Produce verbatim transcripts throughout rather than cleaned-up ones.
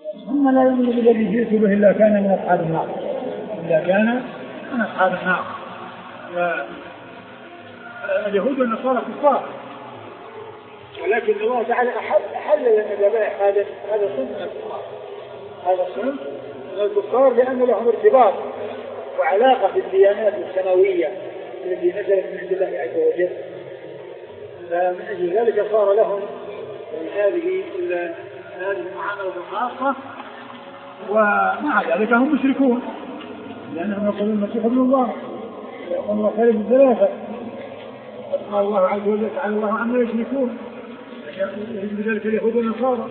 ثم لا يؤمن بالذي جئت به إلا كان من أصحاب النار إلا كان من أصحاب النار. اليهود والنصارى كفار، ولكن الله تعالى أحل أحل لنا الذبائح. هذا هذا صنف من الكفار، هذا صنف من الكفار لأن لهم ارتباط وعلاقة بالديانات السماوية التي نزلت من عند الله عز وجل، فمن أجل ذلك صار لهم هذه هذه المعاملة الخاصة، ومع ذلك هم مشركون لأنهم يقولون المسيح ابن الله ويقولون الله ثالث الثلاثة. قال الله عز وجل تعالى الله عما يشركون، يجب ذلك اليهود والنصارى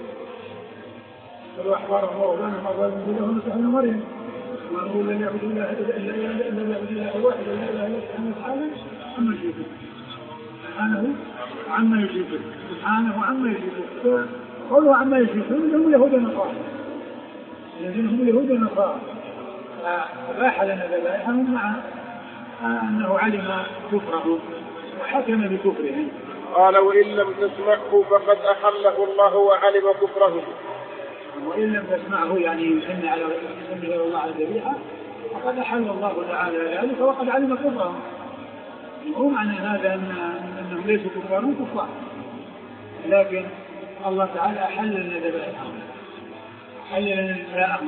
قالوا أحبارهم ورهبانهم أربابا من دون الله المسيح ابن مريم وما نقول لا نعبد إلا إلا إله واحد لا إله إلا سبحانه عما يشركون سبحانه عما يشركون سبحانه عما يشركون. قالوا عما يشركون هم اليهود والنصارى، الذين هم اليهود والنصارى فأباح لنا ذبائحهم مع أنه علم كفره وحكم بكفرهم. قال وإن لم تسمعه فقد أحله الله وعلم كفره. وإن لم تسمعه يعني يسمى على يسمى الله على الذبيحة فقد أحل الله تعالى ذلك وقد علم كفره. هو معنى هذا أن أنهم ليسوا كفار كفار، لكن الله تعالى أحل لنا ذبائحهم أحل لنا نساءهم.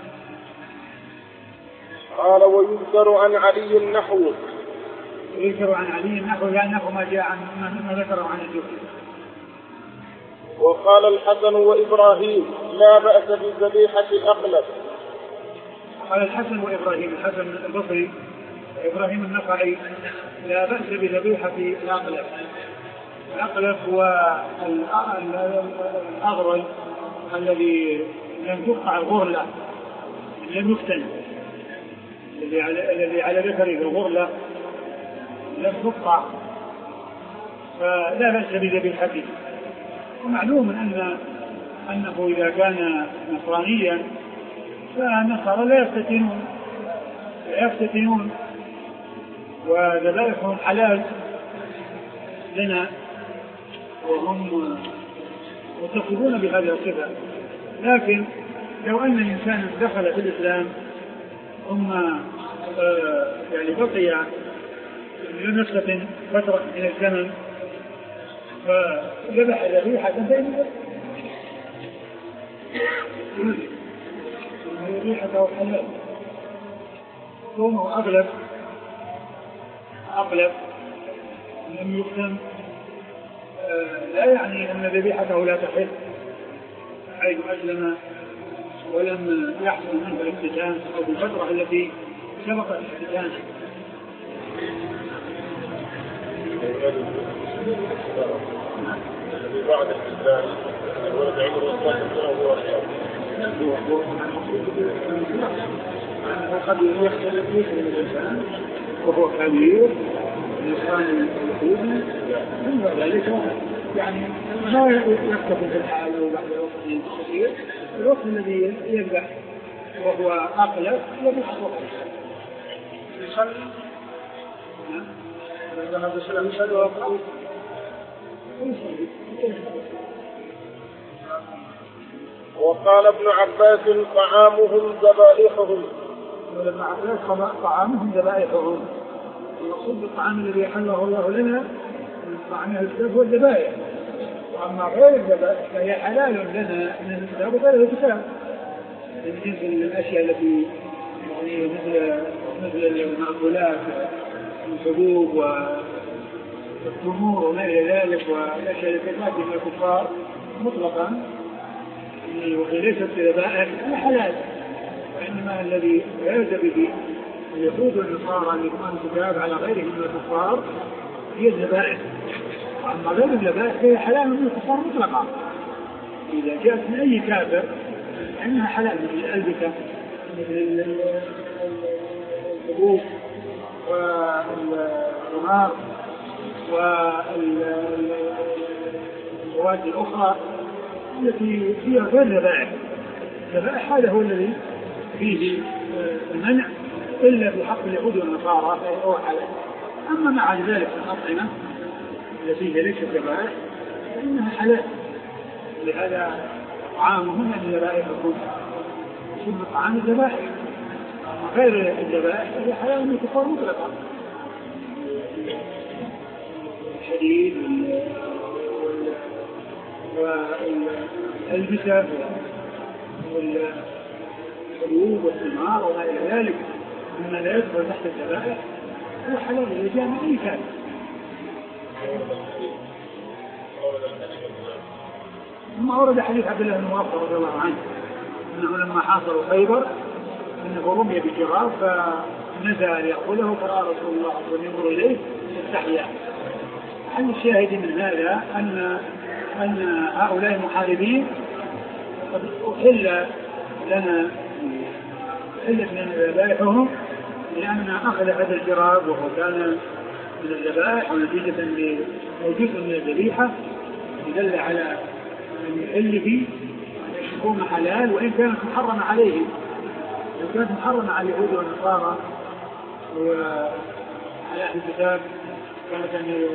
قال ويذكر عن علي النحو. يذكر عن علي النحو يعني نحو ما جاء عن ما ذكره عن الجوفي. وقال الحسن وإبراهيم لا بأس بالذبيحة الأقلب. قال الحسن وإبراهيم، الحسن البصري وإبراهيم النخعي لا بأس بذبيحة الأقلب. الأقلب هو الأغرل الذي لم تقطع الغرلة لم يفتن، الذي على الذي على ذكره الغرلة لم تقطع فلا بأس بذبيحته. ومعلوم أن أنه إذا كان نصرانيا فالنصارى لا يفتتنون لا يفتتنون وذبائحهم حلال لنا وهم متصفون بهذه الصفة. لكن لو أن الإنسان دخل في الإسلام ثم آه يعني بقي لم يسلط فترة من الزمن فذبح ذبيحة بين ذبيحته حلال كونه أغلب أغلب لم يقسم آه لا يعني أن ذبيحته لا تحل حيث أسلم ولم يحصل منه الافتتان أو بالفترة التي سبقت الافتتان. بعد الافتتان الولد عمره اثناشر سنة وهو قد يختلف من الإنسان وهو كبير الإنسان اليهودي ثم ذلك يعني ما يكتفي في الحال وبعد وقت كثير الوقت الذي يذبح وهو أقلب يذبح وقت يصلي هذا السلام يصلي ويقرأ ويصلي. وقال ابن عباس طعامهم ذبائحهم. ولما عباس طعامهم ذبائحهم المقصود بالطعام الذي حله الله لنا من طعام الكتاب والذبائح، وأما غير الذبائح فهي حلال لنا من الكتاب وغير الكتاب من جنس الأشياء التي يعني مثل مثل المأكولات الحبوب والتمور وما إلى ذلك والأشياء التي تأتي من الكفار مطلقا وهي ليست ذبائح هي حلال. وإنما الذي عاد به اليهود والنصارى اللي يقرؤون الكتاب على غيرهم من الكفار هي الذبائح، وأما غير الذبائح هي حلال من الكفار مطلقا إذا جاءت من أي كافر فإنها حلال مثل الألبسة مثل الحبوب والثمار والمواد الأخرى التي فيها غير ذبائح. الذبائح هذا هو الذي فيه المنع إلا في حق اليهود والنصارى فهو حلال. أما مع ذلك الأطعمة التي هي ليست ذبائح فإنها حلال. لهذا طعامهم يعني ذبائحهم ثم طعام الذبائح غير الذبائح هي حلال من الكفار مطلقا الشديد والألبسة والحلوب والثمار وما إلى ذلك مما لا يدخل تحت الذبائح هو حلال للرجال من أي كان. ثم ورد حديث عبد الله بن مغفر رضي الله عنه أنه لما حاصروا خيبر أنه رمي بجراب فنزل يأخذه فرأى رسول الله ينظر إليه يستحيا. حل الشاهد من هذا أن أن هؤلاء المحاربين قد أحل لنا حلت لنا ذبائحهم لأن أخذ هذا الجراب وهو كان من الذبائح ونتيجة لوجود من الذبيحة يدل على أن يحل فيه يكون حلال وإن كانت محرمة عليهم. لو كانت محرمة على اليهود والنصارى وعلى أهل الكتاب كانت أن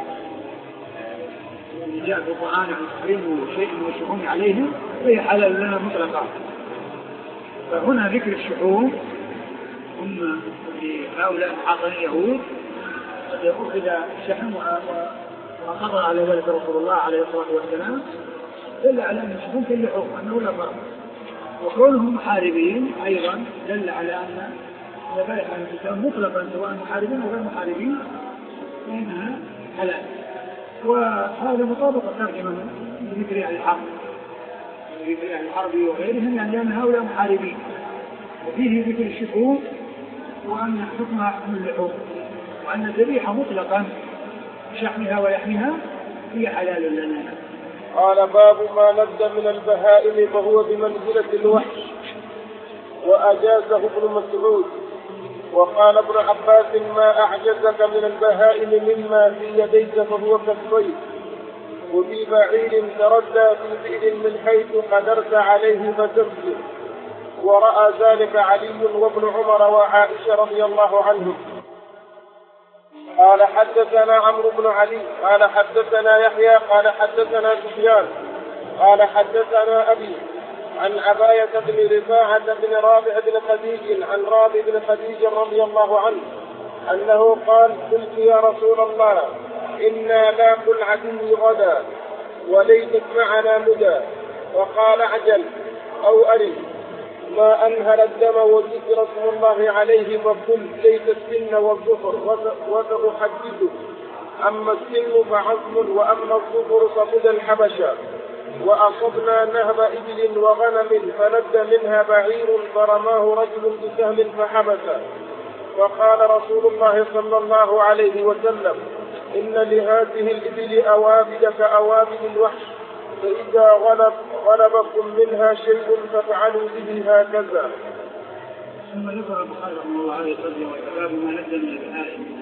جاء في القرآن عن تحريم شيء من الشحوم عليهم فهي حلال لنا مطلقا. فهنا ذكر الشحوم هم لهؤلاء محاصرين اليهود قد أخذ شحم وقضى على ذلك رسول الله عليه الصلاة والسلام دل على أن الشحوم كاللحوم أنه لا فرق. وكونهم محاربين أيضا دل على أن ذبائح الإسلام مطلقا سواء محاربين أو غير محاربين فإنها حلال. وهذا مطابق الترجمة بذكر أهل الحرب بذكر أهل الحرب وغيرهم يعني لأن هؤلاء محاربين وفيه ذكر الشحوم وأن حكمها حكم اللحوم وأن الذبيحة مطلقا شحمها ولحمها هي حلال لنا. قال باب ما ند من البهائم فهو بمنزلة الوحش وأجازه ابن مسعود. وقال ابن عباس ما أعجزك من البهائم مما في يديك فهو كالصيد وفي بعير تردى في بئر من حيث قدرت عليه فتبكي. ورأى ذلك علي وابن عمر وعائشة رضي الله عنهم. قال حدثنا عمرو بن علي قال حدثنا يحيى قال حدثنا سفيان قال حدثنا أبي عن عباية بن رفاعة بن رافع بن خديج عن رافع بن خديج رضي الله عنه أنه قال قلت يا رسول الله إنا لاقوا العدو غدا وليست معنا مدى وقال عجل أو أرد ما أنهر الدم وذكر اسم الله عليه فقل ليس السن والظفر وسأحدثه أما السن فعظم وأما الظفر فمدى الحبشة وأصبنا نهب إبل وغنم فند منها بعير فرماه رجل بسهم فحبسه. وقال رسول الله صلى الله عليه وسلم إن لهذه الإبل أوابد كأوابد الوحش فإذا غلب غلبكم منها شيء فافعلوا به هكذا. ثم ذكر البخاري رحمه الله عليه وسلم باب ما ند من البهائم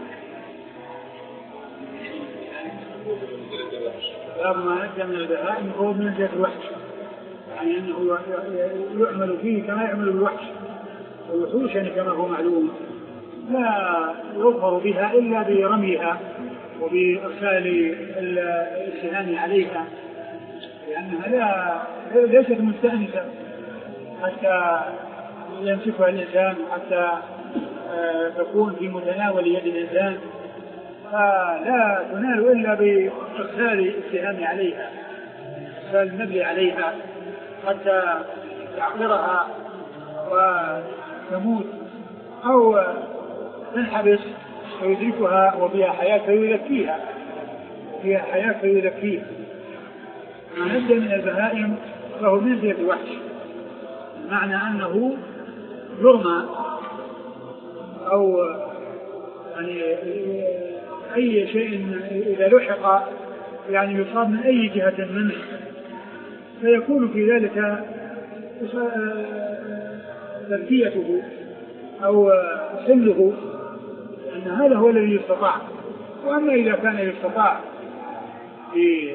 باب ما ند من البهائم هو منزلة الوحش يعني أنه يعمل فيه كما يعمل الوحش والوحوش يعني كما هو معلوم لا يظفر بها إلا برميها وبإرسال السهام عليها لأنها لا ليست مستأنسة حتى يمسكها الإنسان حتى تكون في متناول يد الإنسان فلا تنال إلا بإرسال السهام عليها إرسال النبل عليها حتى تعقرها وتموت أو تنحبس فيدركها وفيها حياة فيذكيها فيها حياة فيذكيها. ما ند من البهائم فهو منزلة الوحش معنى أنه يرمى أو يعني أي شيء إذا لحق يعني يصاب من أي جهة منه فيكون في ذلك تذكيته أو حله أن هذا هو الذي يستطاع. وأما إذا كان يستطاع في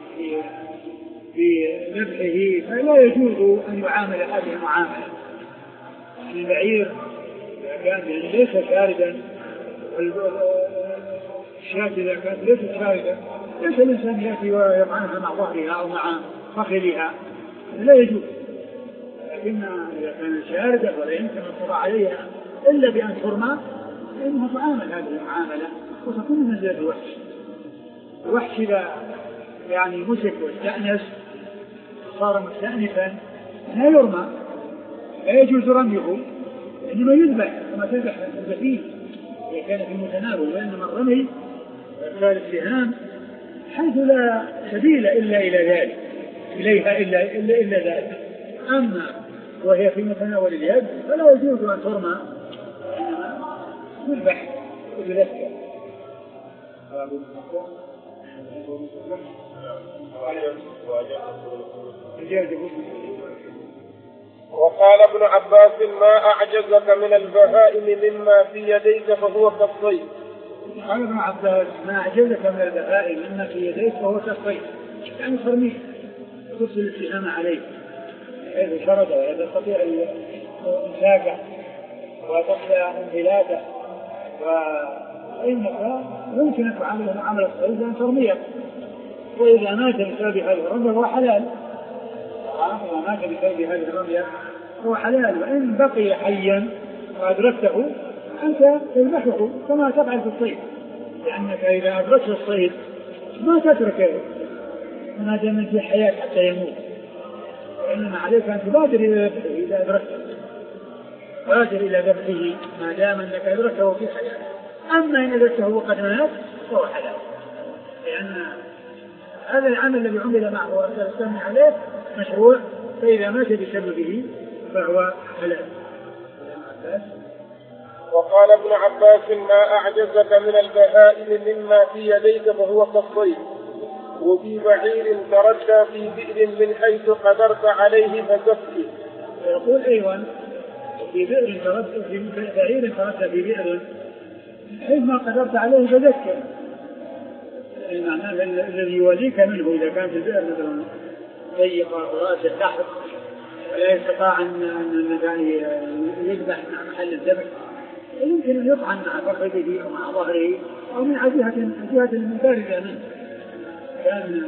في ذبحه فلا يجوز أن يعامل هذه المعاملة. البعير كان ليس شاردا الشاة إذا كانت ليست شاردة ليس الإنسان يأتي ويطعنها مع ظهرها أو مع فخذها لا يجوز. لكن إذا كان شاردة ولا يمكن القضاء عليها إلا بأن ترمى فإنها تعامل هذه المعاملة وتكون من منزلة الوحش. الوحش إذا يعني مسك واستأنس صار مستأنسا لا يرمى، لا يجوز رميه، إنما يذبح كما تذبح الذبيح إذا كان في المتناول. وإنما الرمي السهام حيث لا سبيل إلا إلى ذلك إليها إلا إلا إلا ذلك. أما وهي في متناول اليد فلا يجوز أن ترمى، إنما تذبح وتذكر. وقال ابن عباس ما أعجزك من البهائم مما في يديك فهو كالصيد. قال ابن عباس ما أعجزك من البهائم مما في يديك فهو كالصيد، يعني ترميه ترسل السهام عليه حيث شرد ولا تستطيع إمساكه وتخشى انفلاته، وإنك يمكن أن تعامله معاملة الصيد بأن ترميه، وإذا مات بسبب هذه الرمية هو حلال. إذا مات بسبب هذه الرمية هو حلال، وإن بقي حيا وأدركته أنت تذبحه كما تفعل في الصيد، لأنك إذا أدركت الصيد ما تتركه ما دام في حياة حتى يموت، وإنما عليك أن تبادر إلى ذبحه إذا أدركته، بادر إلى ذبحه ما دام أنك أدركته في حياة. أما إن أدركته وقد مات فهو حلال، لأن هذا العمل الذي عمل معه وأرسل السم عليه مشروع، فإذا مات بسببه فهو حلال. وقال ابن عباس ما أعجزك من البهائم مما في يديك فهو كالصيد، وفي بعير تردى في بئر من حيث قدرت عليه فزكه. يقول أيضا في بئر تردى في بعير تردى في بئر حيث ما قدرت عليه فزكه، المعنى الذي يوليك منه إذا كان في البئر مثلا ضيق رأس البحر ولا يستطاع أن يذبح مع محل الذبح، يمكن أن يطعن مع فخذه أو مع ظهره أو من جهة جهة باردة منه، كان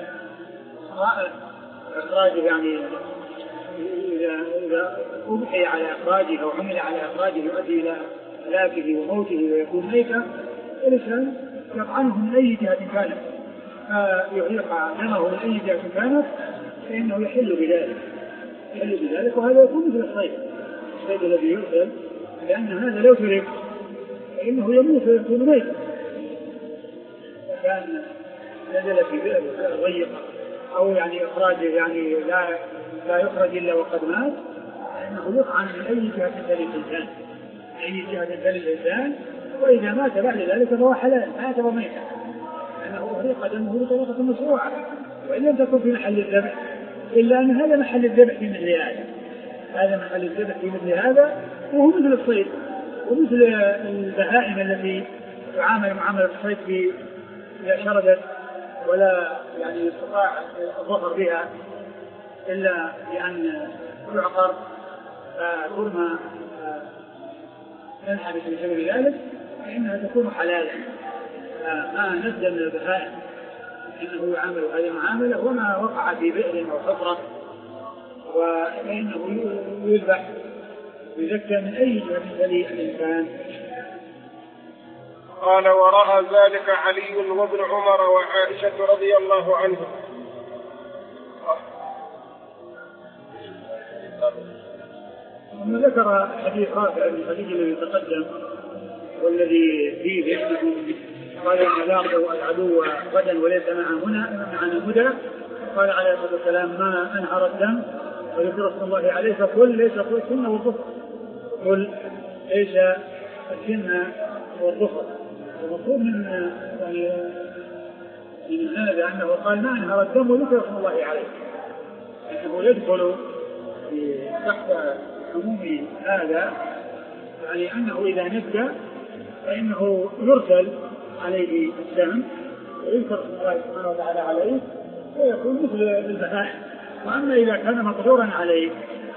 إخراجه يعني إذا إذا أبحي على إخراجه أو عمل على إخراجه يؤدي إلى هلاكه وموته ويكون ميتا، الإنسان يطعنه من أي جهة كانت فيحرق دمه من أي جهة كانت فإنه يحل بذلك يحل بذلك وهذا يكون مثل الصيد الصيد الذي يرسل، لأن هذا لو ترك فإنه يموت ويكون ميتا. كان نزل في بئر ضيقة أو يعني إخراجه يعني لا لا يخرج إلا وقد مات، فإنه يطعن من أي جهة للإنسان أي جهة للإنسان، وإذا مات بعد ذلك فهو حلال ما يعتبر ميتا، لأنه أحرق دمه بطريقة مشروعة وإن لم تكن في محل الذبح، إلا أن هذا محل الذبح في مثل هذا هذا محل الذبح في مثل هذا وهو مثل الصيد ومثل البهائم التي تعامل معاملة الصيد في إذا شردت ولا يعني يستطاع الظفر بها إلا بأن تعقر فترمى تنحبس بسبب ذلك فإنها تكون حلالا. ما نزل من البهائم إنه يعامل هذه المعاملة، وما وقع في بئر أو حفرة وإنه يذبح يذكى من أي جهة تلي الإنسان. قال ورأى ذلك علي وابن عمر وعائشة رضي الله عنهم. ثم ذكر حديث رافع بن خديج الذي تقدم والذي فيه يحدث قال إن لاقوا العدو غدا وليس معنا معنا هدى، قال عليه الصلاة والسلام ما أنهر الدم وذكر اسم الله عليه فقل ليس السن والظفر قل ليس السن والظفر. ومطلوب من يعني من هذا أنه قال ما أنهر الدم وذكر اسم الله عليه، أنه يدخل تحت عموم هذا، يعني أنه إذا نجى فإنه يرسل عليه الدم ويذكر اسم الله سبحانه وتعالى عليه ويكون مثل البهائم. وأما إذا كان مقدورا عليه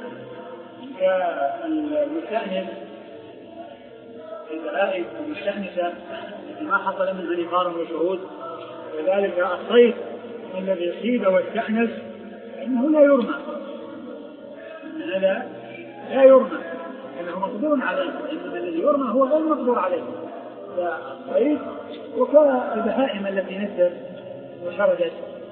كالمستأنس البهائم المستأنسة ما حصل منها نفار وشهود، وذلك الصيد الذي صيد واستأنس فإنه لا يرمى، هذا لا يرمى لأنه مقدور عليه، إنما الذي يرمى هو غير مقدور عليه. فالصيد وكالبهائم التي نزلت وشردت.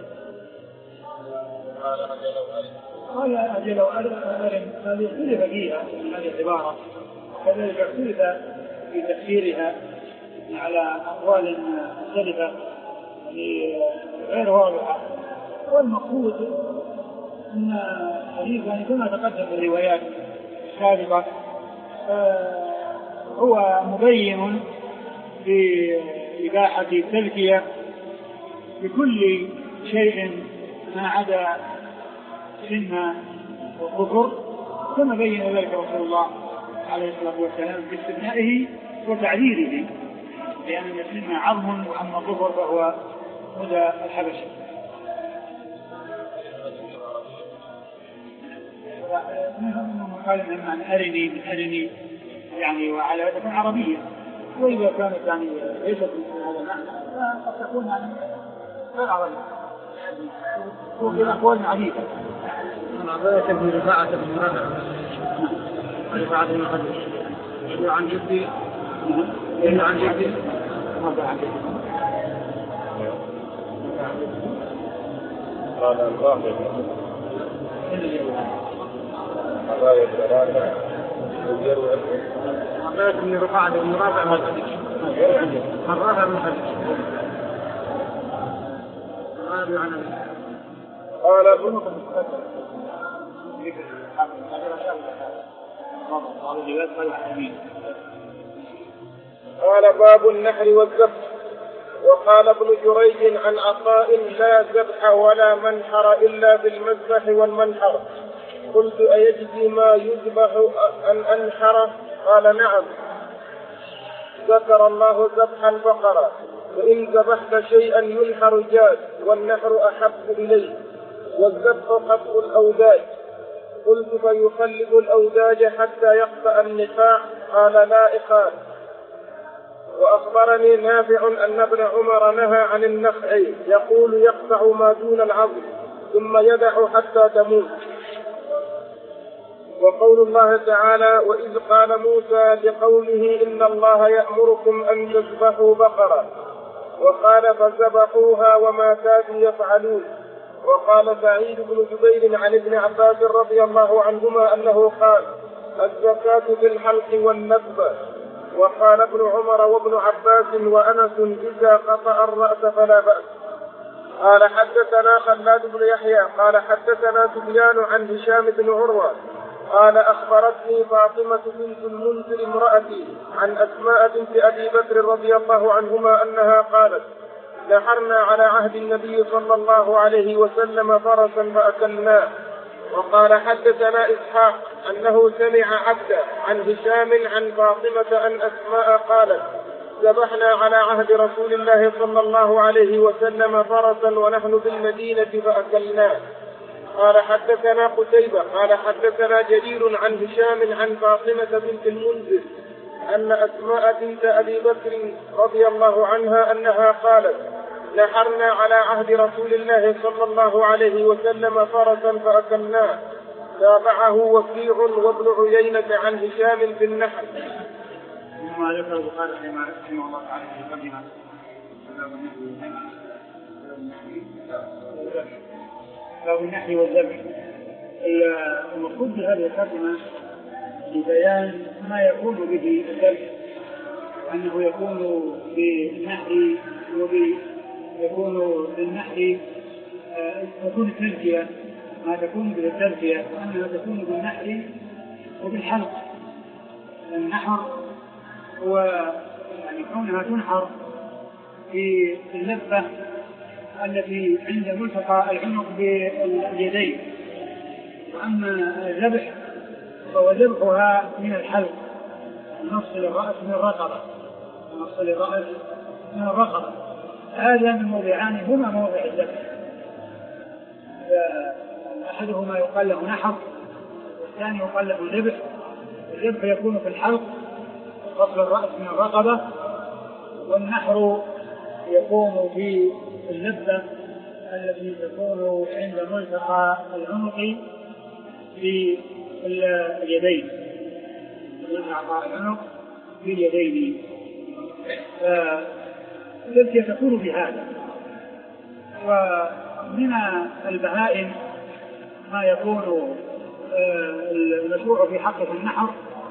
قال أجل أرم هذه اختلف فيها هذه العبارة، كذلك اختلف في تفسيرها على أقوال مختلفة غير واضحة. والمقصود أن الحديث يعني كما تقدم في الروايات السابقة هو مبين بإباحة التزكية بكل شيء ما عدا سن والظفر، كما بين ذلك رسول الله عليه الصلاة والسلام باستثنائه وتعديله، لأن السن عظم وأما الظفر فهو مدى الحبشة. منهم قال من أرني من أرني يعني وعلى تكون عربية، وإذا كانت يعني ليست من هذا المعنى فقد تكون يعني غير عربية وفي أقوال عديدة. عن عباية بن رفاعة بن رافع رفاعة بن خديج يروي عن جدي يروي عن جدي قال الرافع عباية بن رافع يروي عباية بن رفاعة بن رافع بن خديج الرافع بن خديج قال ابن قال باب النحر والذبح. وقال ابن جريج عن عطاء لا ذبح ولا منحر إلا بالمذبح والمنحر. قلت أيجزي ما يذبح أن أنحر؟ قال نعم. ذكر الله ذبح البقرة، فإن ذبحت شيئا ينحر جاز، والنحر أحب إليه، والذبح قطع الأوداج. قلت فيخلد الأوداج حتى يقطع النخاع؟ قال لا إخاف. وأخبرني نافع أن ابن عمر نهى عن النخع، يقول يقطع ما دون العظم ثم يدع حتى تموت. وقول الله تعالى وإذ قال موسى لقومه إن الله يأمركم أن تذبحوا بقرة، وقال فذبحوها وما كادوا يفعلون. وقال سعيد بن جبير عن ابن عباس رضي الله عنهما أنه قال الزكاة في الحلق والنبة. وقال ابن عمر وابن عباس وأنس إذا قطع الرأس فلا بأس. قال حدثنا خلاد بن يحيى قال حدثنا سفيان عن هشام بن عروة قال أخبرتني فاطمة بنت المنذر امرأتي عن أسماء بنت أبي بكر رضي الله عنهما أنها قالت نحرنا على عهد النبي صلى الله عليه وسلم فرسا فأكلناه. وقال حدثنا إسحاق أنه سمع عبدا عن هشام عن فاطمة أن أسماء قالت ذبحنا على عهد رسول الله صلى الله عليه وسلم فرسا ونحن بالمدينة فأكلناه. قال حدثنا قتيبة قال حدثنا جرير عن هشام عن فاطمة بنت المنذر أن أسماء بنت أبي بكر رضي الله عنها أنها قالت نحرنا على عهد رسول الله صلى الله عليه وسلم فرسا فأكلناه. تابعه وكيع وابن عيينة عن هشام في النحر. ثم ذكر البخاري رحمه الله تعالى في مقدمة باب النحر والذبح. المقصود بهذه الترجمة لبيان ما يكون به الذبح، أنه يكون بالنحر ويكون بالنحر تكون التزكية ما تكون بالتزكية وأنها تكون بالنحر وبالحلق. النحر هو يعني كونها تنحر في اللبة التي عند ملتقى العنق باليدين. وأما الذبح فهو ذبحها من الحلق، نفصل الرأس من الرقبة، نفصل الرأس من الرقبة. هذا من موضعان هما موضع الذبح، أحدهما يقال له نحر والثاني يقال له ذبح. الذبح يكون في الحلق فصل الرأس من الرقبة، والنحر يكون في اللبة الذي تكون عند ملتقى العنق في اليدين، ملتقى العنق في اليدين، فالتي تكون بهذا. ومن البهائم ما يكون المشروع في حقه النحر،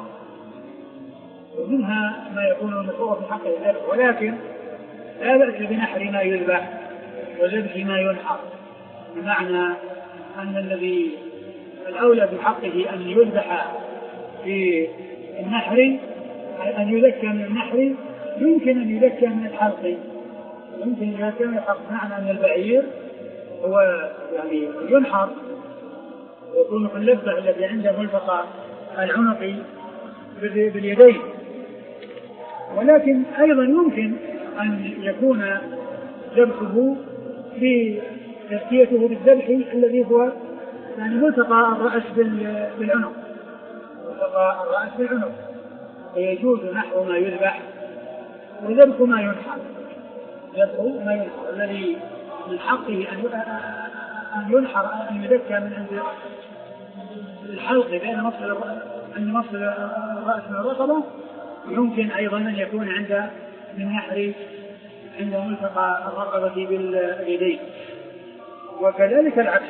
ومنها ما يكون المشروع في حقه الذبح، ولكن لا بأس بنحر ما يذبح وذبح ما ينحر، بمعنى أن الذي الأولى بحقه أن يذبح في النحر، أن يذكى من النحر، يمكن أن يذكى من الحلق، يمكن أن يذكى من الحلق، معنى أن البعير هو يعني ينحر ويكون في اللبة التي عنده ملتقى العنق باليدين، ولكن أيضا يمكن أن يكون ذبحه في تذكيته بالذبح الذي هو يعني ملتقى الرأس بالعنق، ملتقى الرأس بالعنق، فيجوز نحر ما يذبح وذبح ما ينحر، ذبح ما ينحر الذي من حقه أن ينحر أن يذكى من عند الحلق بين مفصل عند مفصل الرأس من الرقبة، يمكن أيضا أن يكون عند من نحر عند ملتقى الرقبة باليدين، وكذلك العكس.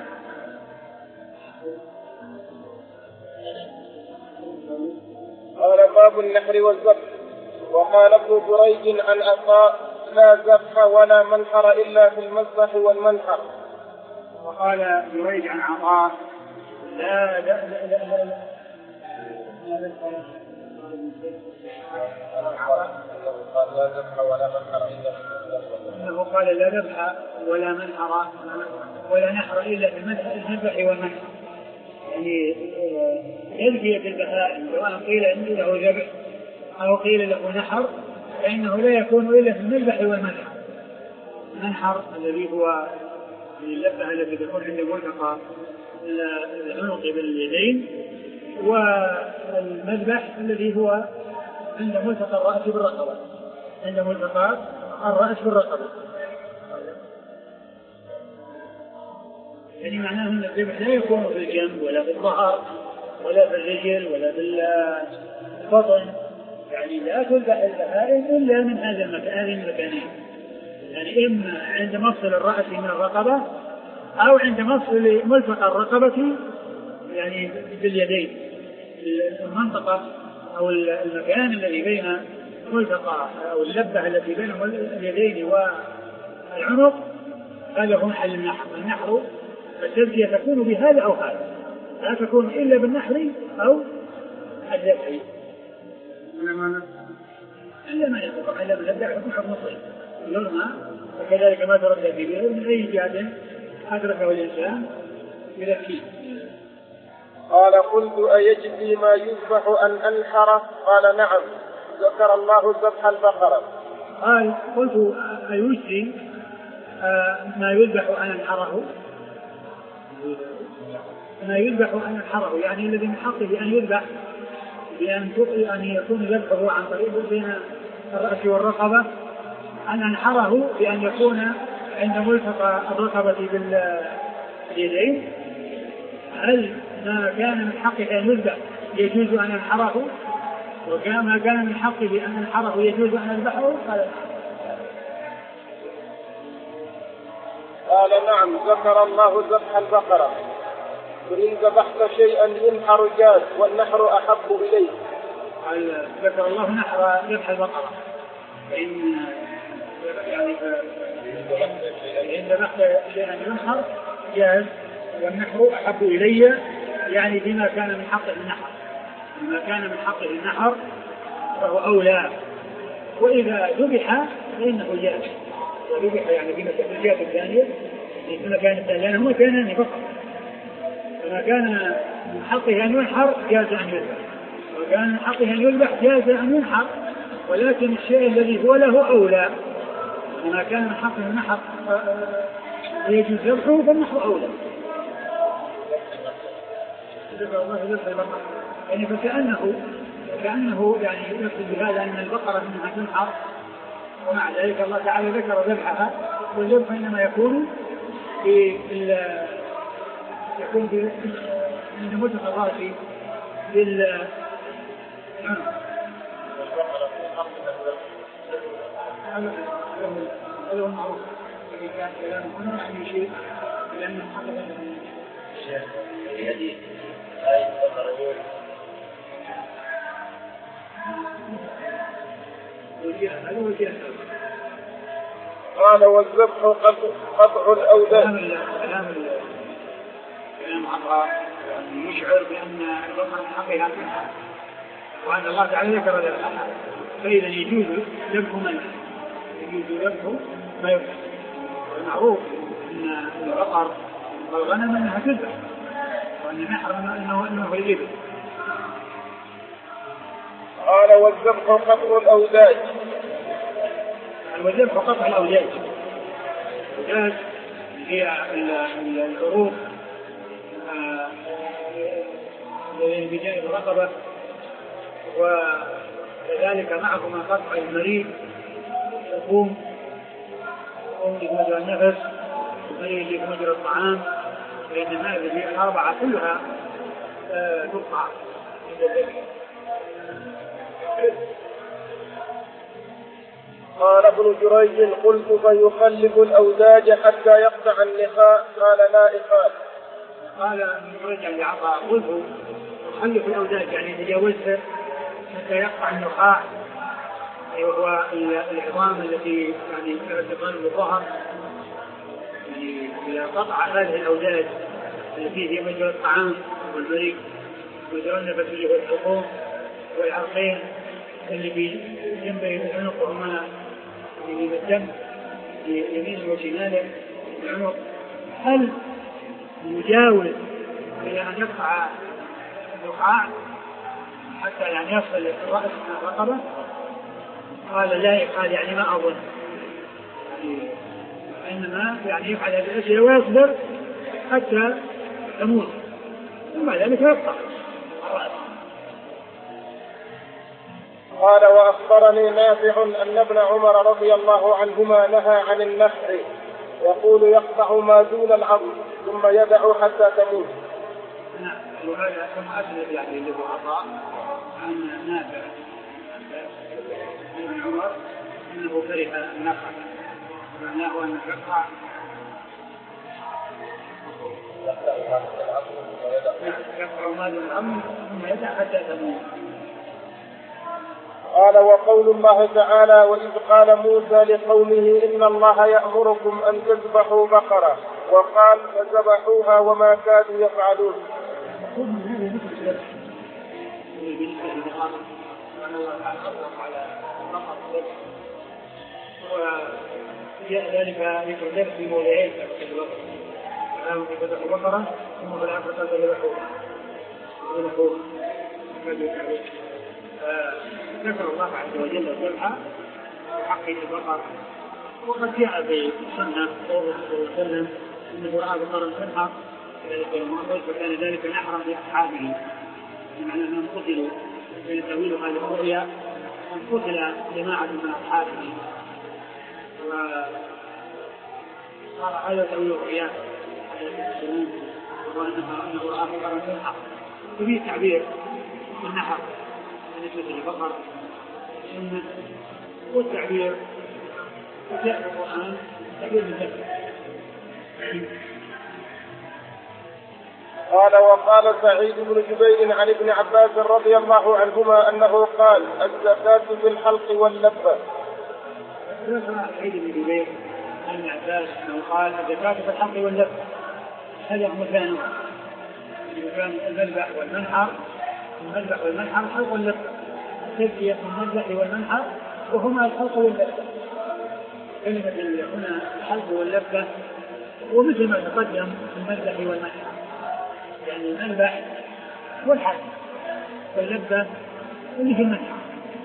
قال باب النحر والذبح. وقال ابن جريج عن عطاء لا ذبح ولا منحر إلا في المذبح والمنحر. وقال جريج عن عطاء لا لا لا لا لا لا قال لا ذبح ولا منحر إلا في المذبح. أنه قال لا ذبح ولا منحر ولا نحر إلا في المذبح والمنحر، يعني تذكية البهائم سواء قيل إن له ذبح أو قيل له نحر فإنه لا يكون إلا في المذبح والمنحر. المنحر الذي هو اللبة التي تكون عند ملتقى العنق باليدين، والمذبح الذي هو عند ملتقى الرأس بالرقبة، عند ملتقى الرأس بالرقبة. يعني معناه أن الذبح لا يكون في الجنب ولا في الظهر ولا في الرجل ولا في البطن، يعني لا تذبح البهائم إلا من هذا المكان المكانين، يعني إما عند مفصل الرأس من الرقبة أو عند مفصل ملتقى الرقبة يعني باليدين، المنطقة أو المكان الذي بين ملتقى أو اللبة التي بين اليدين والعنق، هذا هو محل النحر. النحر التذكية تكون بهذا أو هذا، لا تكون إلا بالنحر أو الذبح، إلا ما يستطيع إلا بالذبح يكون حكم الصيد يرمى، وكذلك ما تردد به من أي جهة أدركه الإنسان يذكيه. قال قلت أيجزي ما يذبح أن أنحره؟ قال نعم، ذكر الله ذبح البقرة. قال قلت أيجزي ما يذبح أن أنحره؟ ما يذبح أن أنحره يعني الذي من حقه أن يذبح بأن أن يكون ذبحه عن طريق بين الرأس والرقبة، أن أنحره بأن يكون عند ملتقى الرقبة باليدين. هل ما كان من حقه أن يذبح يجوز أن أنحره، وما كان من حقه أن أنحره يجوز أن أذبحه؟ قال قال نعم، ذكر الله ذبح البقرة. فإن ذبحت شيئا ينحر جاز والنحر أحب إليه. قال ذكر الله نحر ذبح البقرة، فإن يعني إن ذبحت شيئا ينحر جاز والنحر أحب إلي، يعني فيما كان من حقه النحر، فيما كان من حقه النحر فهو أولى، وإذا ذبح فإنه جاز. وذبح يعني في مسألة الثانية في مكان الثاني، لأنه كان فقط، فما كان من حقه أن ينحر جاز أن يذبح، وكان من حقه أن يذبح جاز أن ينحر، ولكن الشيء الذي هو له أولى، وما كان من حقه النحر يجوز ذبحه فالنحر أولى. يعني فكأنه كأنه يعني يقصد بهذا أن البقرة منها تنحر، ومع ذلك الله تعالى ذكر ذبحها، والذبح إنما يكون في يكون في النموذج الراسي لل هذا هو المعروف. إذا كان كلام هنا يعني شيء لأنه حقق الشيخ في هذه آية البقرة قال والذبح قطع الأوداج. كلام كلام عطاء يشعر بأن البقرة من حقها منها، وأن الله تعالى ذكر ذلك، فإذا يجوز ذبح من يجوز ذبح ما يذبح. المعروف أن البقر والغنم أنها تذبح، وأن محرم أنه أنه الإبل. قال والذبح قطع الأوداج. والذبح قطع الأوداج. الأوداج هي العروق الذي بجانب الرقبة، وكذلك معهما قطع المريء، الحكوم، الحكوم لمجرى النفس، المريء لمجرى الطعام، لأن هذه الأربعة كلها تقطع عند الذبح. قال ابن جريج قلت فيخلف الأوداج حتى يقطع النخاء؟ قال لا إخال. قال ابن جريج عن عطاء قلت يخلف الأوداج يعني يتجاوزها حتى يقطع النخاع، وهو العظام التي يعني تعتقد بالظهر. يعني إذا قطع هذه الأوداج التي هي مجرى الطعام والمريء مجرى النفس اللي هو الحلقوم والعرقين اللي بجنب العنق وهما اللي بالدم يمينه وشماله العنق، هل يجاوز إلى أن يقطع النخاع حتى يعني يصل الرأس من الرقبة؟ قال لا. قال يعني ما أظن، إنما يعني يفعل هذه الأشياء ويصبر حتى تموت، ثم ذلك يقطع الرأس. قال وأخبرني نافع أن ابن عمر رضي الله عنهما نهى عن النحر، يقول يقطع ما دون العظم ثم يدع حتى تموت. نعم، وهذا كما أسند يعني اللي هو عطاء عن نافع عن ابن عمر أنه كره النحر، معناه أن يقطع يقطع ما دون العظم ثم يدع حتى تموت. قال وقول الله تعالى وإذ قال موسى لقومه إن الله يأمركم أن تذبحوا بقرة، وقال فذبحوها وما كادوا يفعلون. وجاء ذلك يتردد في موضعين فقالوا في فتح بقرة ثم في الآخر قال ذبحوها ذبحوها كادوا يفعلون. ذكر الله عز وجل الذبح حق البقر، وقد جاء في السنة قوله صلى الله عليه وسلم إنه رأى بقرا تنحر فكان ذلك نحرا لأصحابه، بمعنى أنهم قتلوا، بين تأويل هذه الرؤيا أن قتل جماعة من أصحابه، وقال هذا تأويل الرؤيا وأنه رأى بقرا تنحر، وفيه تعبير النحر بالنسبة للبقر والتعبير جاء في القرآن تعبير بالذبح. قال وقال سعيد بن جبير عن ابن عباس رضي الله عنهما أنه قال الزكاة في الحلق واللبة. ذكر سعيد بن جبير عن ابن عباس أنه قال الزكاة في الحلق واللبة، هذا مكانه مكان المذبح والمنحر. المذبح والمنحر حلق واللبة، تزكية المذبح والمنحر وهما الحلق واللبة. كلمة هنا الحلق واللبة ومثل ما تقدم المذبح والمنحر، يعني المذبح والحلق واللبة اللي في المنحر،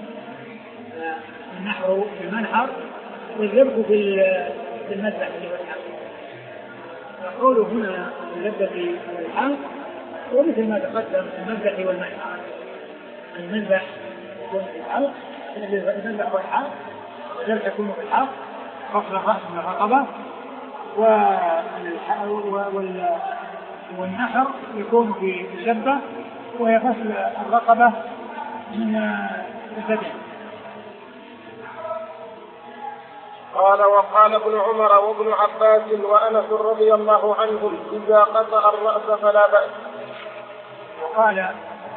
النحر في المنحر والذبح في المذبح اللي هو الحلق. فقوله هنا اللبة والحلق ومثل ما تقدم المذبح والمنحر، المذبح يكون في الحلق، المذبح والحلق، والذبح يكون في الحلق فصل الرأس من الرقبة، والنحر يكون في اللبة وهي فصل الرقبة من البدن. قال وقال ابن عمر وابن عباس وأنس رضي الله عنهم إذا قطع الرأس فلا بأس. وقال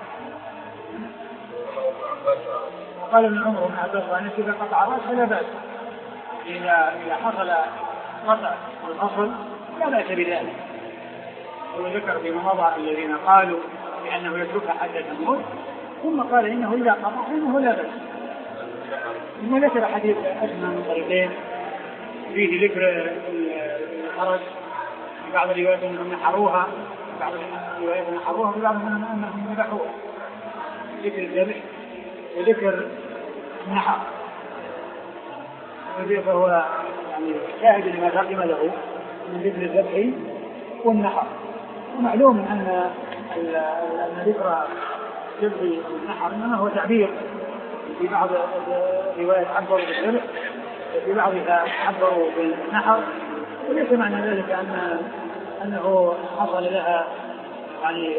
وقال ابن عمر وابن عباس وأنس إذا قطع الرأس فلا بأس، إذا إذا حصل قطع الفصل لا بأس بذلك. وذكر فيما مضى الذين قالوا بأنه يتركها حتى تموت، ثم قال إنه إذا قطع فإنه لا بأس. ثم ذكر حديث أسمى من طريقين فيه ذكر الحرج، في بعض الروايات أنهم نحروها، في بعض الروايات نحروها، في بعض أنهم ذبحوها، ذكر الذبح وذكر النحر. فهو يعني شاهد لما تقدم له من ذكر الذبح والنحر. ومعلوم أن ذكر الذبح والنحر إنما هو تعبير، في بعض الروايات عبروا بالذبح وفي بعضها عبروا بالنحر، وليس معنى ذلك أن أنه حصل لها يعني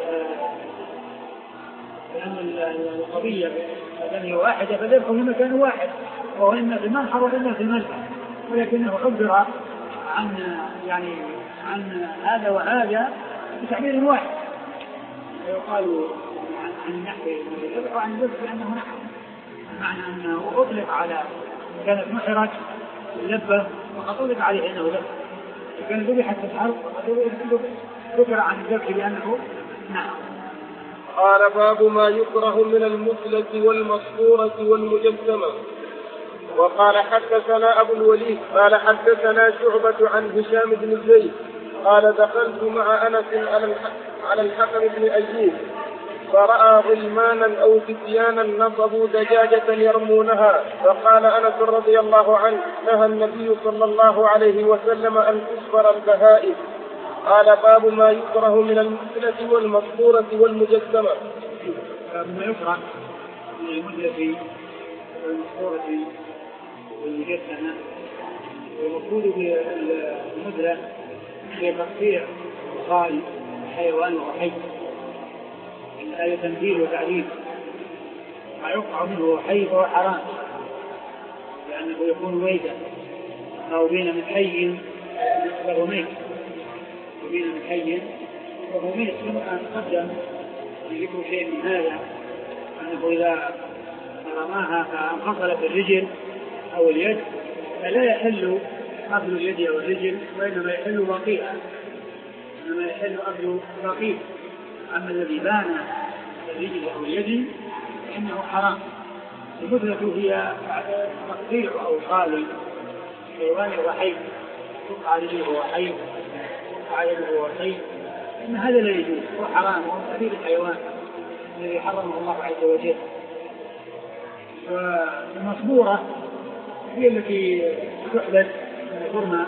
لأن القضية هي واحدة فذبحوا في مكان واحد، وهو إما في المنحر وإما في المذبح، ولكنه عبر عن يعني عن هذا وهذا بتعبير واحد، ويقال عن النحر الذبح وعن الذبح بأنه نحر، معنى أنه أطلق على كانت محرت اللبة وقد أطلق عليه أنه ذبح، وكان ذبحت في الحرب وقد ذكر عن الذبح بأنه نحر. قال باب ما يكره من المثلة والمسطورة والمجسمة. وقال حدثنا أبو الوليد قال حدثنا شعبة عن هشام بن زيد قال دخلت مع أنس على الحكم بن أيوب فرأى غلمانا أو فتيانا نصبوا دجاجة يرمونها، فقال أنس رضي الله عنه نهى النبي صلى الله عليه وسلم أن تصبر البهائم. قال باب ما يكره من المثلة والمسطورة والمجسمة. ما يكره من المثلة والمسطورة والمجسمة، والمقصود بالمثلة هي تقطيع خال حيوان وحي، هذا تمثيل وتعريف. ما يقع منه حي فهو حرام لأنه يكون ميتا، أو بين من حي له ميت وبين من حي وهو ميت. ثم قدم ذكر شيء من هذا أنه إذا رماها فانفصلت الرجل أو اليد فلا يحل أكل اليد أو الرجل، وإنما يحل باقيها، إنما يحل أكل باقيها. أما الذي بان الرجل أو اليد فإنه حرام. المثلة هي تقطيع أو خالي حيوان وحي، تقطع رجله وحي تقطع يده وحي، إن هذا لا يجوز، هو حرام، وهو تأثير الحيوان الذي حرمه الله عز وجل. والمصبورة هي التي تحدث ترمى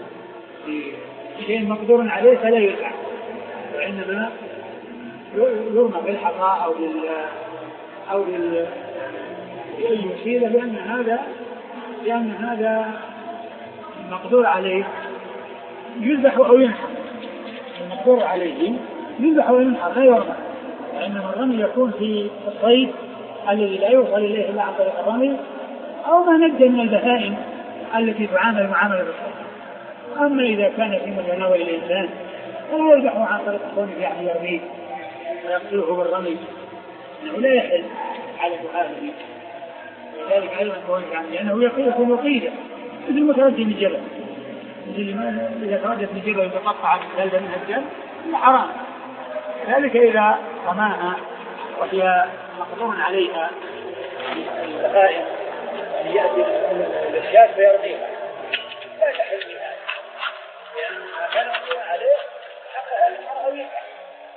بشيء مقدور عليه فلا يدفع، وإنما يرمى بالحصى أو بال أو بال بأي وسيلة، لأن هذا لأن هذا مقدور عليه يذبح أو ينحر. المقدور عليه يذبح أو ينحر لا يرمى، وإنما الرمي يكون في الصيد الذي لا يوصل إليه إلا عن طريق الرمي، أو ما نجى من البهائم التي تعامل معاملة الصيد. أما إذا كان في متناول الإنسان فلا يذبحه عن طريق كونه يعني يرميه ويقتله بالرمي، إنه لا يحل على هذه، وذلك أيضا كونه يعني لأنه يكون وقيدة مثل متردي من جبل، إذا تردت من جبل وتقطع الجلد منها الجلد حرام. ذلك إذا رماها وهي مقدور عليها البهائم يأتي الأشياء فيرميها لا تحل بها، لأنها كان مقدور عليه حقها الحرام يفعل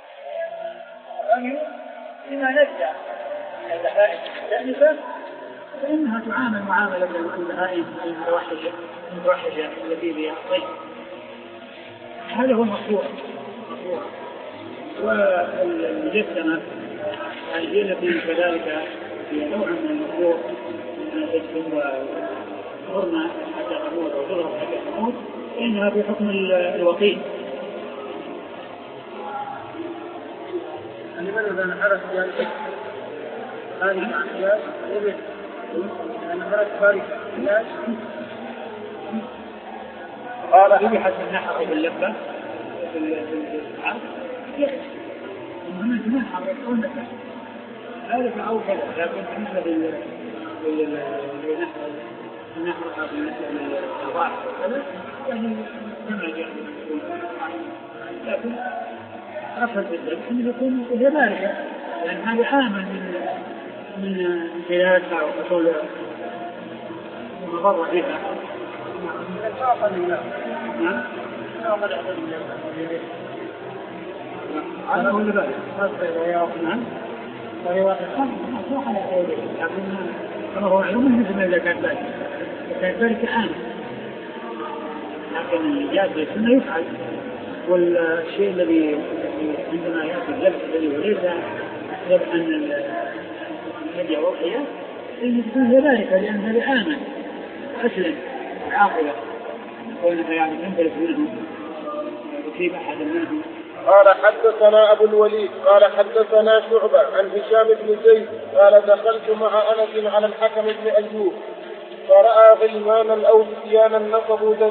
الرمي لما نجى من البهائم المستأنفة، فإنها تعامل معاملة البهائم المتوحشة المتوحشة التي بها الصيد. هذا هو المصبور. والمجسمة يعني هي التي كذلك هي نوع من المصبور، من تجسم وترمى حتى تموت أو تضرب حتى تموت، إنها في حكم الوقيت. لماذا إذا انحرف ذلك خارج عن القياس يبعد؟ لأن انحرف خارج عن القياس قال يبحث من نحر باللبة في العرض يبحث ومن نحر يكون لك ذلك أو كذا، لكن بالنسبة للنحر نحرها بالنسبة للأرواح وكذا يعني كما جاء، لكن رفض الذبح أن يكون هي باركة، لأن هذا آمن من من خلالها وحصول مضرة فيها. نعم. هذا هو اللي بالك. نعم. وهي واحد صح على قوله، لكن كما هو علم مثل إذا كان ذلك، كان ذلك آمن. لكن الجاز السنة يفعل، والشيء الذي عندما يأتي الذبح الذي وليس ذبحا الهدي والقياس يكون ذلك، لأن هذا آمن أسلم عاقلة وإنها يعني تنبلغ منهم يصيب أحد منهم. قال حدثنا أبو الوليد قال حدثنا شعبة عن هشام بن زيد قال دخلت مع أنس على الحكم بن أيوب فرأى غلمانا أو فتيانا نصبوا دم.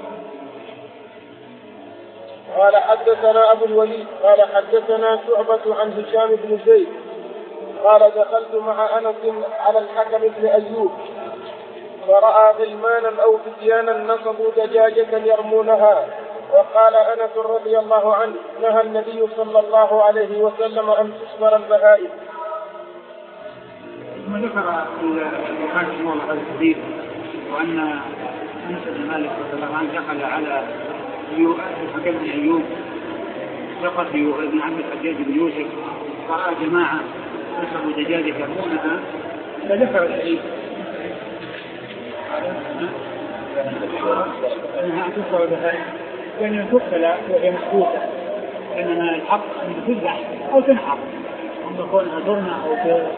قال حدثنا أبو الوليد قال حدثنا شعبة عن هشام بن زيد قال دخلت مع أنس على الحكم بن أيوب فرأى غلمانا أو فتيانا نصبوا دجاجة يرمونها، وقال أنس رضي الله عنه نهى النبي صلى الله عليه وسلم أن تصبر البهائم. ثم ذكر البخاري رحمه الله الحديث وأن أنس بن مالك رضي الله عنه دخل على الحكم بن أيوب ثقف ابن عم الحجاج بن يوسف فرأى جماعة نصبوا دجاجة يرمونها فذكر الحديث أنها تصبر البهائم وأن تقتل وهي محبوسة، إنما الحق أن تذبح أو تنحر، أن تكونها ترمى أو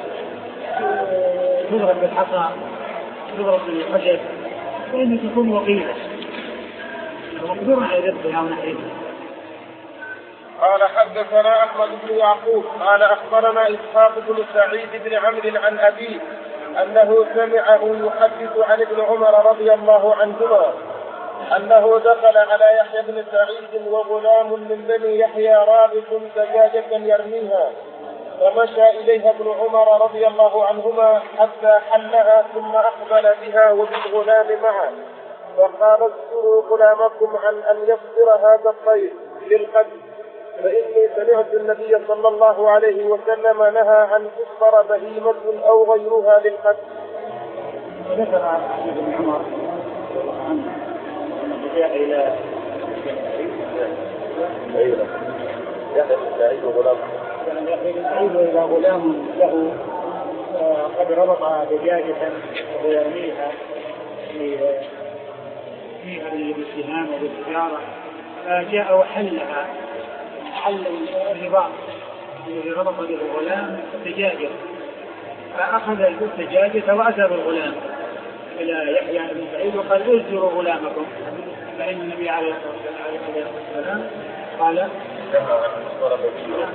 تضرب بالحصى تضرب بالخشب، وأن تكون وقيلة ومقدور على ذبحها ونحرها. قال حدثنا أحمد بن يعقوب قال أخبرنا إسحاق بن سعيد بن عمرو عن أبيه أنه سمعه يحدث عن ابن عمر رضي الله عنهما أنه دخل على يحيى بن سعيد وغلام من بني يحيى رابط دجاجة يرميها، فمشى إليها ابن عمر رضي الله عنهما حتى حلها ثم أقبل بها وبالغلام معه، وقال اذكروا غلامكم عن أن يصبر هذا الطير للقتل، فإني سمعت النبي صلى الله عليه وسلم نهى أن تصبر بهيمة أو غيرها للقتل. ذكر ابن عمر جاء إلى يحيى بن سعيد وغلام يحيى بن سعيد إلى غلام له قد ربط دجاجة وهو يرميها فيها بالسهام وبالسيارة، فجاء وحلها حل الرباط الذي ربط به الغلام الدجاجة، فأخذ الدجاجة وأتى بالغلام إلى يحيى بن سعيد وقال اذكروا غلامكم، فإن النبي عليه الصلاة والسلام قال نهى أن تصبر بهيمة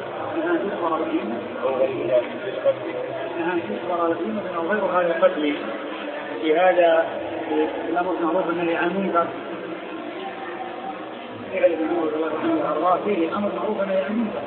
أو غيرها للقتل. في هذا الأمر معروف النهي عن المنكر، فعل ابن عمر رضي الله عنه فيه أمر معروف النهي عن المنكر.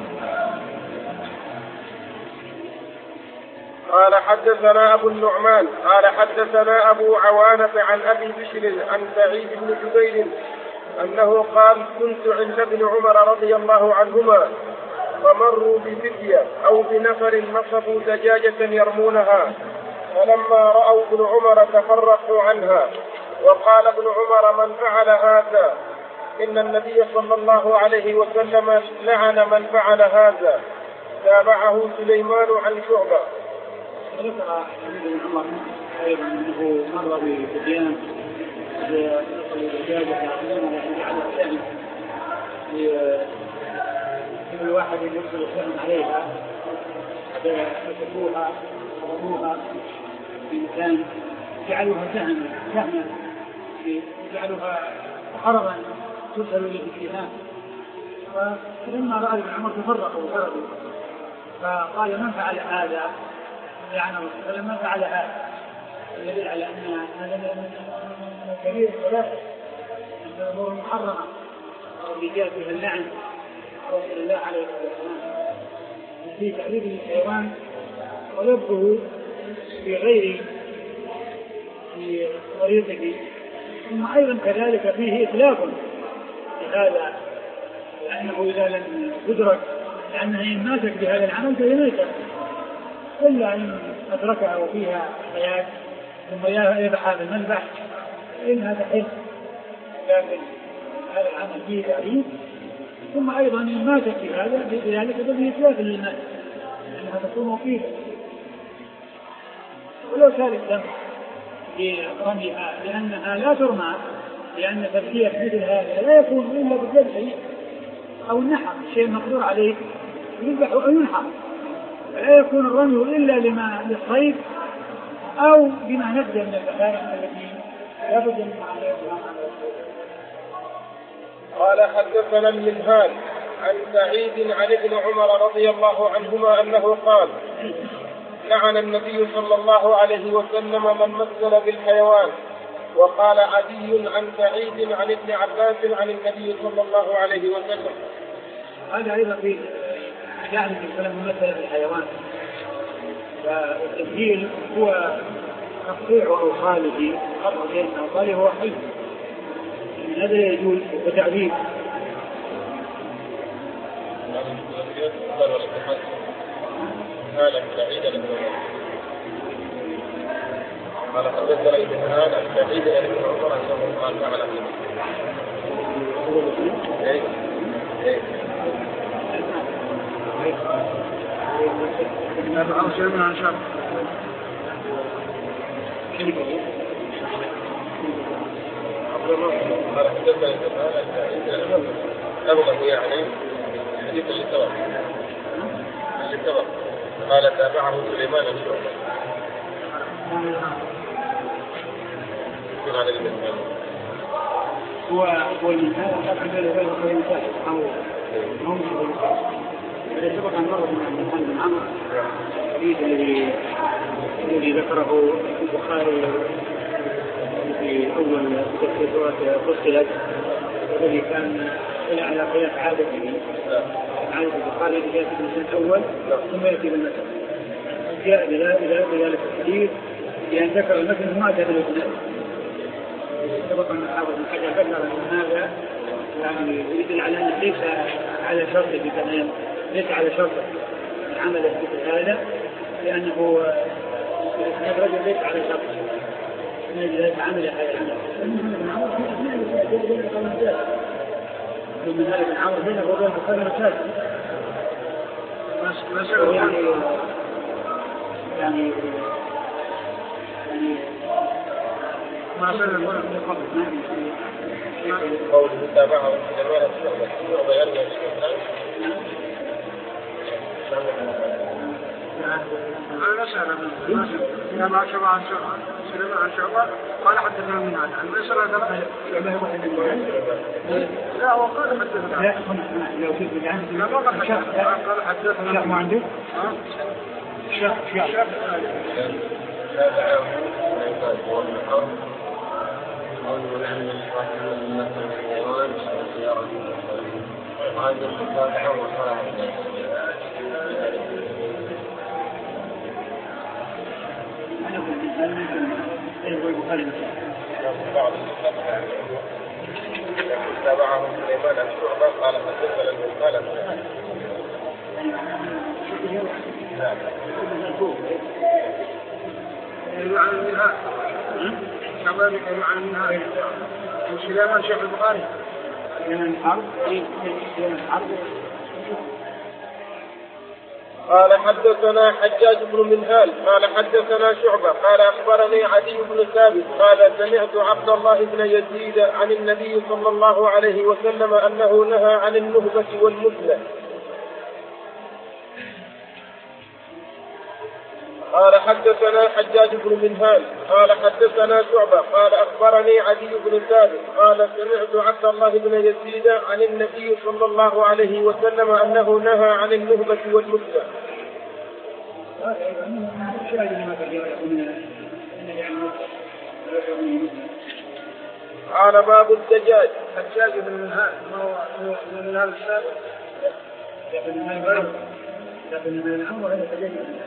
قال حدثنا أبو النعمان قال حدثنا أبو عوانة عن أبي بشر عن سعيد بن جبير أنه قال كنت عند ابن عمر رضي الله عنهما فمروا بفتية أو بنفر نصبوا دجاجة يرمونها، فلما رأوا ابن عمر تفرقوا عنها، وقال ابن عمر من فعل هذا إن النبي صلى الله عليه وسلم لعن من فعل هذا. تابعه سليمان عن شعبة. ذكر ابن عمر أيضا أنه مر بفتيان بدجاجة يعملونها على الثاني كل واحد يرسل السهم عليها فسكوها ورموها في مكان جعلوها سهما سهما جعلوها وحرم أن ترسل إليه السهام. فلما رأى ابن عمر تفرقوا وهربوا فقال من فعل هذا؟ يعني فلما فعل هذا يدل على أن هذا من كبير الثلاثة من الأمور المحرمة التي جاء فيها اللعن رسول الله عليه الصلاة والسلام في تعريف الحيوان ولبه في غير في طريقه. ثم أيضا كذلك فيه إتلاف لهذا لأنه إذا لم يدرك لأنه إن ماتت بهذا العمل فهي ميتة إلا إن أدركها وفيها حياة ثم يذبح بالمذبح إنها تحل، لكن هذا العمل فيه تعريف. ثم أيضا إن ماتت بهذا بذلك فهي إتلاف للمال لأنها تكون وفيها. ولو سال الدم برميها لأنها لا ترمى لأن تبكية مثل هذا لا يكون إلا بالذبح أو النحر شيء مقدور عليه يذبح أو ينحر، لا يكون الرمي إلا لما للصيد أو بما نبدأ من البهائم التي لا بد من معاملتها. قال حدثنا المنهال عن سعيد عن ابن عمر رضي الله عنهما أنه قال لعن النبي صلى الله عليه وسلم من مثل بالحيوان. وقال عدي عن سعيد عن ابن عباس عن النبي صلى الله عليه وسلم. هذا أيضا في يعني الكلام مثل بالحيوان. فالتمثيل هو تقطيع أوصاله قطع بين أوصاله هو حي من هذا يجوز وتعذيب. هذا سعيد بن عمر قال حدثنا ابن هذا عن سعيد بن عمر انه قال فعل ايه ايه لا بعض شيء من عن شر قال حدثنا ابن هذا عن سعيد أبغى يعني حديث اللي سبق اللي سبق قال تابعه سليمان الشعبي من هذا المثال هو هو المثال لكن غير غير غير مثال أو هم إذا سبق أن مر من المثال من عمر الحديث الذي الذي ذكره البخاري في أول سورة فصلت الذي كان على قياس عادته عادة البخاري الذي يأتي بالمثال الأول ثم يأتي بالمثل. جاء بذلك الحديث لأن ذكر المثل ما جاء بالمثل. سبق أن حافظ من حاجة ذكر أن هذا يعني يدل على أنه ليس على شرط بكلام ليس على شرط العمل مثل هذا لأنه الرجل ليس على شرط من عمل هذا العمل. ومن ذلك العمر بينه وبين البخاري مساجد يعني يعني يعني ما سلم ولا من قبل قول تابعه سليمان الشعبي بيان الشيخ أنا أسأل إذا ما شبع عن سليمان عن شعبة قال حدثنا من هذا عن ميسر هذا لا هو قال حدثنا لا لو كنت عنده لا ما قال حدثنا قال حدثنا شيخ ما عنده شيخ شيخ هذا هو قوله لأن الصاحب من الحيوان والسيارة وهذا الفتاة وصلاة أنا كنت أقول البخاري تابعه سليمان الشعبة قال حدثنا المنقلب عن منها شباب عن منها سليمان شيخ البخاري من الحرب من الحرب. قال حدثنا حجاج بن منهال قال حدثنا شعبة قال أخبرني عدي بن ثابت قال سمعت عبد الله بن يزيد عن النبي صلى الله عليه وسلم أنه نهى عن النهبة والمثلة. قال حدثنا حجاج بن منهال قال حدثنا شعبة قال أخبرني عدي بن ثابت قال سمعت عبد الله بن يزيد عن النبي صلى الله عليه وسلم أنه نهى عن النهبة والمثلى. قال باب الدجاج. حجاج بن منهال ما هو من منهال السابق لكن من لكن من الأمر هذا حجاج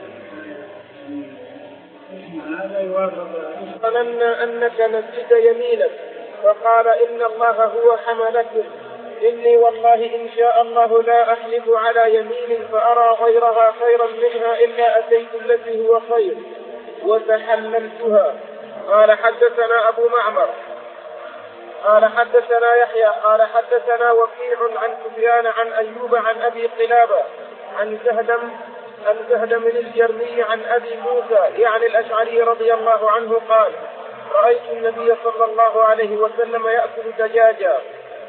هذا يوافق. ظننا أنك نسيت يمينك فقال إن الله هو حملكم إني والله إن شاء الله لا أحلف على يمين فأرى غيرها خيرا منها إلا أتيت التي هو خير وتحللتها. قال حدثنا أبو معمر قال حدثنا يحيى قال حدثنا وكيع عن سفيان عن أيوب عن أبي قلابة عن زهدم عن زهدم الجرمي عن أبي موسى يعني الأشعري رضي الله عنه قال رأيت النبي صلى الله عليه وسلم يأكل دجاجا.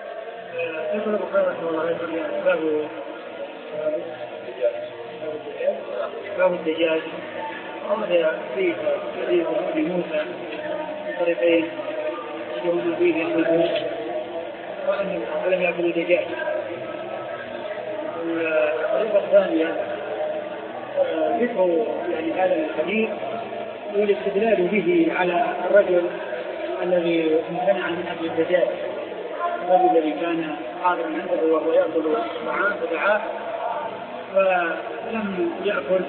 باب الدجاج هذا فيه حديث أبي موسى بطريقين يوم فيه الملك وأنه لم يأكل الدجاج. الطريقة الثانية ذكر يعني هذا الحديث والاستدلال به على الرجل الذي امتنع من أكل الدجاج، الرجل الذي كان حاضرا عنده وهو يأكل الطعام فدعاه فلم يأكل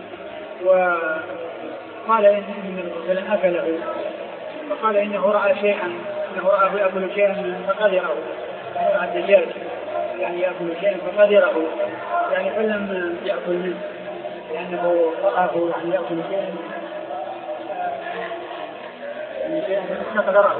وقال إن الرجل أكله فقال إنه رأى شيئا إنه رأى يأكل شيئا فقدره رأى الدجاج يعني يأكل شيئا فقدره يعني فلم يأكل منه لأنه رآه يعني يأكل شيئا يعني شيئا فقدره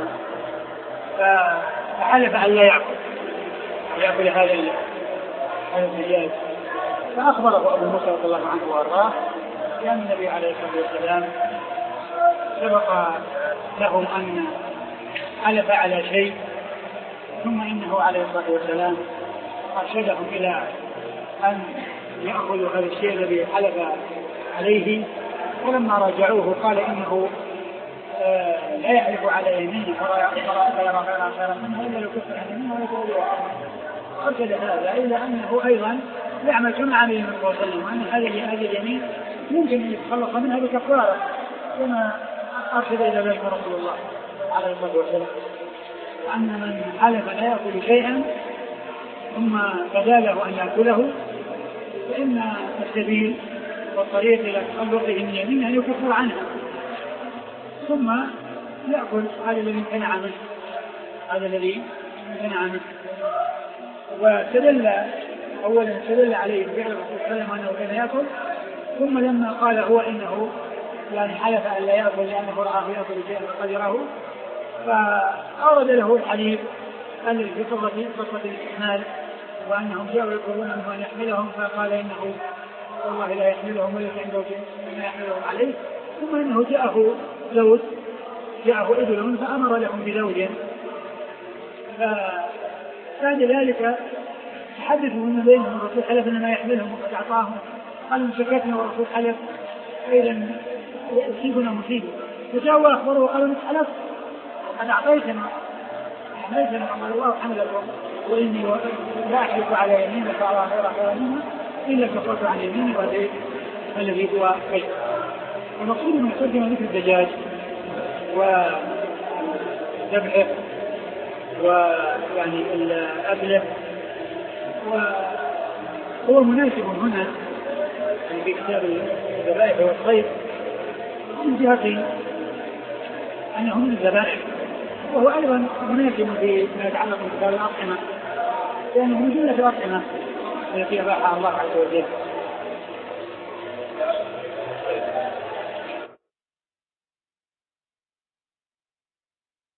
فحلف أن لا يأكل يأكل هذا هذا الدجاج. فأخبره أبو موسى رضي الله عنه وأرضاه لأن النبي عليه الصلاة والسلام سبق لهم أن حلف على شيء ثم إنه عليه الصلاة والسلام أرشدهم إلى أن يأخذوا هذا الشيء الذي حلف عليه ولما راجعوه قال إنه آه لا يحلف على يمينه فلا يرى غيرها خيرا منه إلا يكفر عن يمينه ويقول أرشد هذا إلا أنه أيضا يعمل كما عمل النبي صلى الله عليه وسلم وأن هذه اليمين ممكن أن يتخلص منها بكفارة كما أرشد إلى ذلك رسول الله عليه الصلاة والسلام أن من حلف لا يأكل شيئا ثم بداله أن يأكله فإن السبيل والطريق إلى تخلصه من يمين أن يكفر عنها ثم يأكل هذا الذي امتنع منه هذا الذي امتنع منه. واستدل أولا استدل عليه بفعل الرسول صلى الله عليه وسلم أنه كان يأكل ثم لما قال هو إنه يعني حلف أن لا يأكل لأنه رآه يأكل شيئا فقدره فأورد له الحديث الذي في قصة الاستحمال وأنهم جاءوا يقولون أنه أن يحملهم فقال إنه والله لا يحملهم وليس عنده شيء ما يحملهم عليه ثم إنه جاءه زوج جاءه إبل فأمر لهم بزوج فكان ذلك تحدثوا من بينهم الرسول حلف أن ما يحملهم وقد أعطاهم قالوا شكتنا والرسول حلف فإذا يصيبنا مصيبة فجاءوا أخبروا وقالوا حلف قد أعطيتنا حملتنا قال الله حملكم وإني لا أحلف على يمين فأرى غير خير منها إلا كفرت عن يميني وأتيت الذي هو خير. ونقول من قدم مثل الدجاج وذبحه ويعني الأكله وهو مناسب هنا في كتاب الذبائح والصيد من جهة أنه من الذبائح وهو أيضا مناسب فيما يتعلق بكتاب الأطعمة لأنه من جملة الأطعمة التي أباحها الله عز وجل